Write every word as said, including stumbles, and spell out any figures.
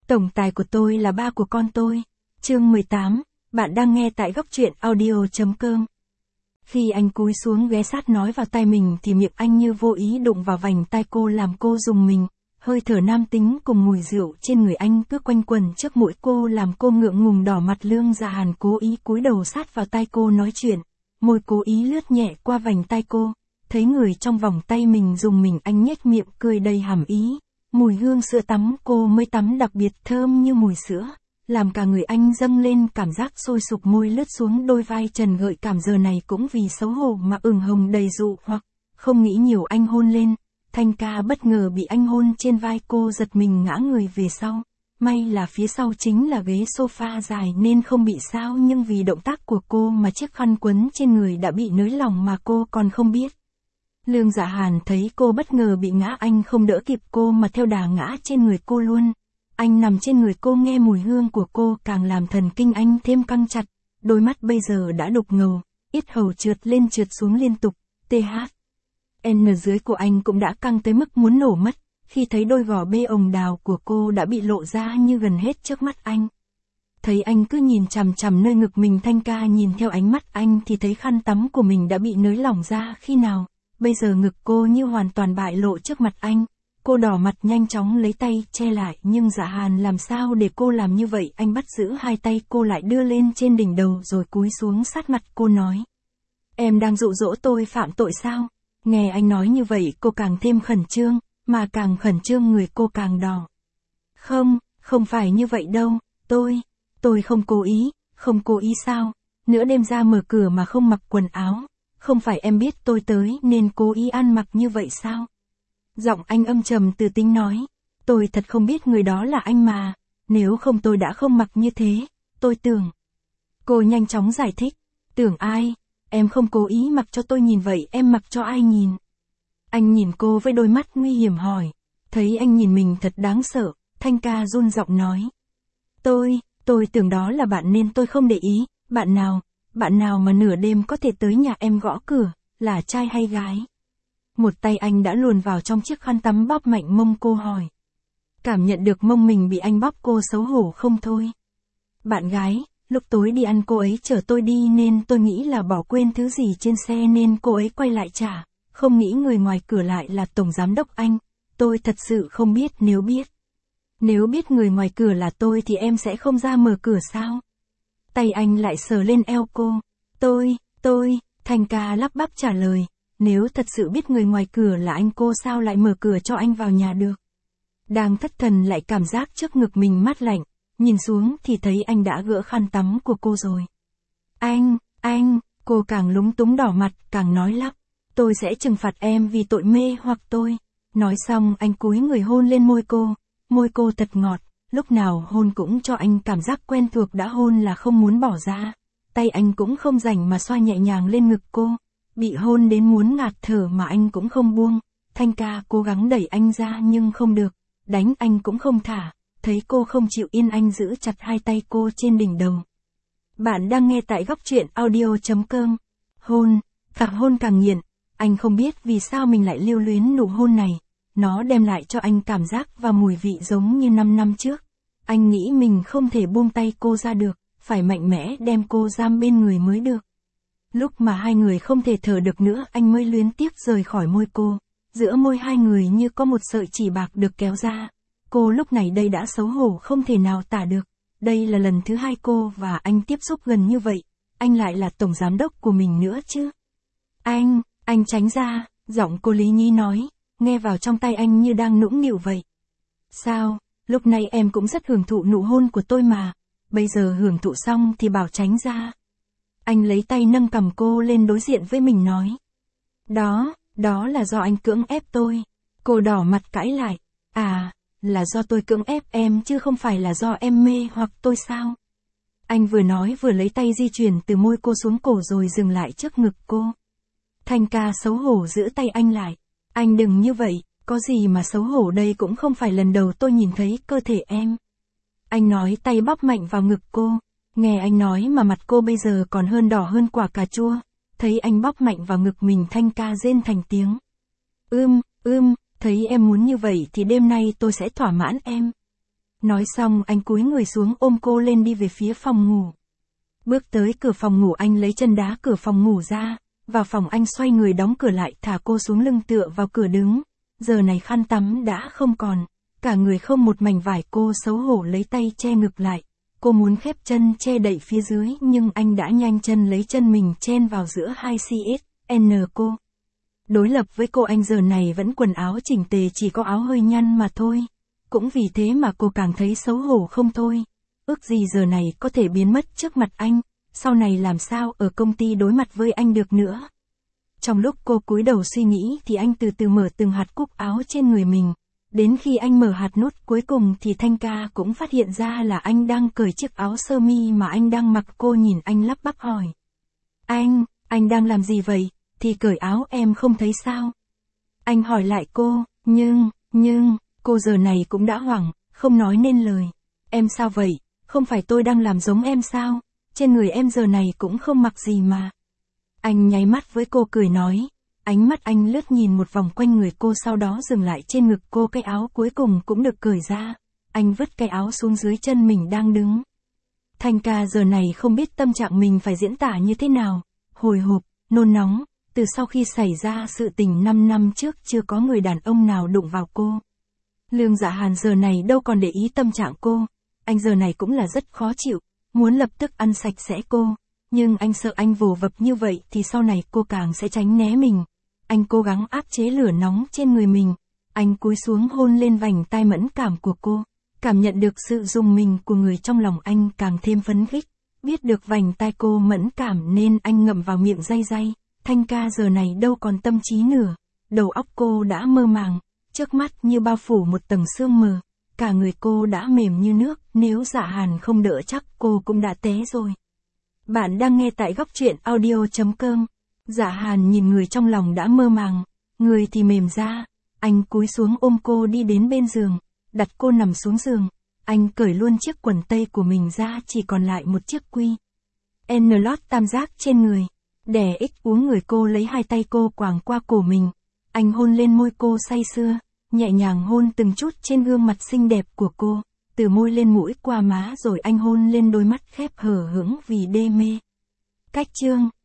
Tổng tài của tôi là ba của con tôi. Chương mười tám, bạn đang nghe tại góc truyện audio chấm com. Khi anh cúi xuống ghé sát nói vào tai mình thì miệng anh như vô ý đụng vào vành tai cô làm cô rùng mình. Hơi thở nam tính cùng mùi rượu trên người anh cứ quanh quẩn trước mũi cô làm cô ngượng ngùng đỏ mặt. Lương Dạ Hàn cố ý cúi đầu sát vào tai cô nói chuyện, môi cố ý lướt nhẹ qua vành tai cô. Thấy người trong vòng tay mình rùng mình, anh nhếch miệng cười đầy hàm ý. Mùi hương sữa tắm cô mới tắm đặc biệt thơm như mùi sữa, làm cả người anh dâng lên cảm giác sôi sục. Môi lướt xuống đôi vai trần gợi cảm, giờ này cũng vì xấu hổ mà ửng hồng đầy dụ hoặc. Không nghĩ nhiều anh hôn lên. Thanh ca bất ngờ bị anh hôn trên vai, cô giật mình ngã người về sau. May là phía sau chính là ghế sofa dài nên không bị sao, nhưng vì động tác của cô mà chiếc khăn quấn trên người đã bị nới lỏng mà cô còn không biết. Lương Dạ Hàn thấy cô bất ngờ bị ngã, anh không đỡ kịp cô mà theo đà ngã trên người cô luôn. Anh nằm trên người cô, nghe mùi hương của cô càng làm thần kinh anh thêm căng chặt. Đôi mắt bây giờ đã đục ngầu, yết hầu trượt lên trượt xuống liên tục. tê hát en dưới của anh cũng đã căng tới mức muốn nổ mất, khi thấy đôi gò bê ồng đào của cô đã bị lộ ra như gần hết trước mắt anh. Thấy anh cứ nhìn chằm chằm nơi ngực mình, Thanh ca nhìn theo ánh mắt anh thì thấy khăn tắm của mình đã bị nới lỏng ra khi nào. Bây giờ ngực cô như hoàn toàn bại lộ trước mặt anh. Cô đỏ mặt nhanh chóng lấy tay che lại, nhưng Dạ Hàn làm sao để cô làm như vậy. Anh bắt giữ hai tay cô lại đưa lên trên đỉnh đầu rồi cúi xuống sát mặt cô nói: Em đang dụ dỗ tôi phạm tội sao? Nghe anh nói như vậy cô càng thêm khẩn trương, mà càng khẩn trương người cô càng đỏ. Không, không phải như vậy đâu, tôi, tôi không cố ý, không cố ý sao? Nửa đêm ra mở cửa mà không mặc quần áo. Không phải em biết tôi tới nên cố ý ăn mặc như vậy sao? Giọng anh âm trầm từ tính nói. Tôi thật không biết người đó là anh mà. Nếu không tôi đã không mặc như thế. Tôi tưởng. Cô nhanh chóng giải thích. Tưởng ai? Em không cố ý mặc cho tôi nhìn vậy, em mặc cho ai nhìn? Anh nhìn cô với đôi mắt nguy hiểm hỏi. Thấy anh nhìn mình thật đáng sợ, Thanh ca run giọng nói. Tôi, tôi tưởng đó là bạn nên tôi không để ý. Bạn nào? Bạn nào mà nửa đêm có thể tới nhà em gõ cửa, là trai hay gái? Một tay anh đã luồn vào trong chiếc khăn tắm bóp mạnh mông cô hỏi. Cảm nhận được mông mình bị anh bóp, cô xấu hổ không thôi. Bạn gái, lúc tối đi ăn cô ấy chở tôi đi nên tôi nghĩ là bỏ quên thứ gì trên xe nên cô ấy quay lại trả. Không nghĩ người ngoài cửa lại là tổng giám đốc anh. Tôi thật sự không biết, nếu biết. Nếu biết người ngoài cửa là tôi thì em sẽ không ra mở cửa sao? Tay anh lại sờ lên eo cô. Tôi, tôi, Thanh ca lắp bắp trả lời. Nếu thật sự biết người ngoài cửa là anh, cô sao lại mở cửa cho anh vào nhà được? Đang thất thần lại cảm giác trước ngực mình mát lạnh. Nhìn xuống thì thấy anh đã gỡ khăn tắm của cô rồi. Anh, anh, cô càng lúng túng đỏ mặt, càng nói lắp. Tôi sẽ trừng phạt em vì tội mê hoặc tôi. Nói xong anh cúi người hôn lên môi cô. Môi cô thật ngọt. Lúc nào hôn cũng cho anh cảm giác quen thuộc, đã hôn là không muốn bỏ ra. Tay anh cũng không rảnh mà xoa nhẹ nhàng lên ngực cô. Bị hôn đến muốn ngạt thở mà anh cũng không buông. Thanh ca cố gắng đẩy anh ra nhưng không được. Đánh anh cũng không thả. Thấy cô không chịu yên, anh giữ chặt hai tay cô trên đỉnh đầu. Bạn đang nghe tại góc truyện audio chấm com. Hôn, càng hôn càng nghiện. Anh không biết vì sao mình lại lưu luyến nụ hôn này. Nó đem lại cho anh cảm giác và mùi vị giống như năm năm trước. Anh nghĩ mình không thể buông tay cô ra được, phải mạnh mẽ đem cô giam bên người mới được. Lúc mà hai người không thể thở được nữa, anh mới luyến tiếc rời khỏi môi cô. Giữa môi hai người như có một sợi chỉ bạc được kéo ra. Cô lúc này đây đã xấu hổ không thể nào tả được. Đây là lần thứ hai cô và anh tiếp xúc gần như vậy. Anh lại là tổng giám đốc của mình nữa chứ. Anh, anh tránh ra, giọng cô Lý Nhi nói, nghe vào trong tay anh như đang nũng nịu vậy. Sao, lúc này em cũng rất hưởng thụ nụ hôn của tôi mà. Bây giờ hưởng thụ xong thì bảo tránh ra. Anh lấy tay nâng cằm cô lên đối diện với mình nói. Đó, đó là do anh cưỡng ép tôi. Cô đỏ mặt cãi lại. À, là do tôi cưỡng ép em chứ không phải là do em mê hoặc tôi sao? Anh vừa nói vừa lấy tay di chuyển từ môi cô xuống cổ rồi dừng lại trước ngực cô. Thanh ca xấu hổ giữ tay anh lại. Anh đừng như vậy, có gì mà xấu hổ, đây cũng không phải lần đầu tôi nhìn thấy cơ thể em. Anh nói, tay bóp mạnh vào ngực cô. Nghe anh nói mà mặt cô bây giờ còn hơn đỏ hơn quả cà chua. Thấy anh bóp mạnh vào ngực mình, Thanh ca rên thành tiếng. Ưm, ưm, thấy em muốn như vậy thì đêm nay tôi sẽ thỏa mãn em. Nói xong anh cúi người xuống ôm cô lên đi về phía phòng ngủ. Bước tới cửa phòng ngủ anh lấy chân đá cửa phòng ngủ ra, vào phòng anh xoay người đóng cửa lại thả cô xuống lưng tựa vào cửa đứng. Giờ này khăn tắm đã không còn, cả người không một mảnh vải, cô xấu hổ lấy tay che ngực lại. Cô muốn khép chân che đậy phía dưới nhưng anh đã nhanh chân lấy chân mình chen vào giữa hai xê ét en cô. Đối lập với cô anh giờ này vẫn quần áo chỉnh tề, chỉ có áo hơi nhăn mà thôi. Cũng vì thế mà cô càng thấy xấu hổ không thôi. Ước gì giờ này có thể biến mất trước mặt anh, sau này làm sao ở công ty đối mặt với anh được nữa. Trong lúc cô cúi đầu suy nghĩ thì anh từ từ mở từng hạt cúc áo trên người mình. Đến khi anh mở hạt nút cuối cùng thì Thanh Ca cũng phát hiện ra là anh đang cởi chiếc áo sơ mi mà anh đang mặc. Cô nhìn anh lắp bắp hỏi. Anh, anh đang làm gì vậy? Thì cởi áo em không thấy sao? Anh hỏi lại cô, nhưng, nhưng, cô giờ này cũng đã hoảng, không nói nên lời. Em sao vậy? Không phải tôi đang làm giống em sao? Trên người em giờ này cũng không mặc gì mà. Anh nháy mắt với cô cười nói. Ánh mắt anh lướt nhìn một vòng quanh người cô, sau đó dừng lại trên ngực cô. Cái áo cuối cùng cũng được cởi ra. Anh vứt cái áo xuống dưới chân mình đang đứng. Thanh Ca giờ này không biết tâm trạng mình phải diễn tả như thế nào. Hồi hộp, nôn nóng. Từ sau khi xảy ra sự tình năm năm trước chưa có người đàn ông nào đụng vào cô. Lương Dạ Hàn giờ này đâu còn để ý tâm trạng cô. Anh giờ này cũng là rất khó chịu, muốn lập tức ăn sạch sẽ cô. Nhưng anh sợ anh vồ vập như vậy thì sau này cô càng sẽ tránh né mình. Anh cố gắng áp chế lửa nóng trên người mình. Anh cúi xuống hôn lên vành tai mẫn cảm của cô. Cảm nhận được sự rung mình của người trong lòng anh càng thêm phấn khích. Biết được vành tai cô mẫn cảm nên anh ngậm vào miệng day day. Thanh Ca giờ này đâu còn tâm trí nữa. Đầu óc cô đã mơ màng. Trước mắt như bao phủ một tầng sương mờ. Cả người cô đã mềm như nước. Nếu Dạ Hàn không đỡ chắc cô cũng đã té rồi. Bạn đang nghe tại góc truyện audio chấm com. Dạ Hàn nhìn người trong lòng đã mơ màng. Người thì mềm ra. Anh cúi xuống ôm cô đi đến bên giường. Đặt cô nằm xuống giường. Anh cởi luôn chiếc quần tây của mình ra, chỉ còn lại một chiếc quy N lót tam giác trên người. Đè ích uống người cô, lấy hai tay cô quàng qua cổ mình. Anh hôn lên môi cô say sưa, nhẹ nhàng hôn từng chút trên gương mặt xinh đẹp của cô, từ môi lên mũi qua má, rồi anh hôn lên đôi mắt khép hờ hững vì đê mê. Cách chương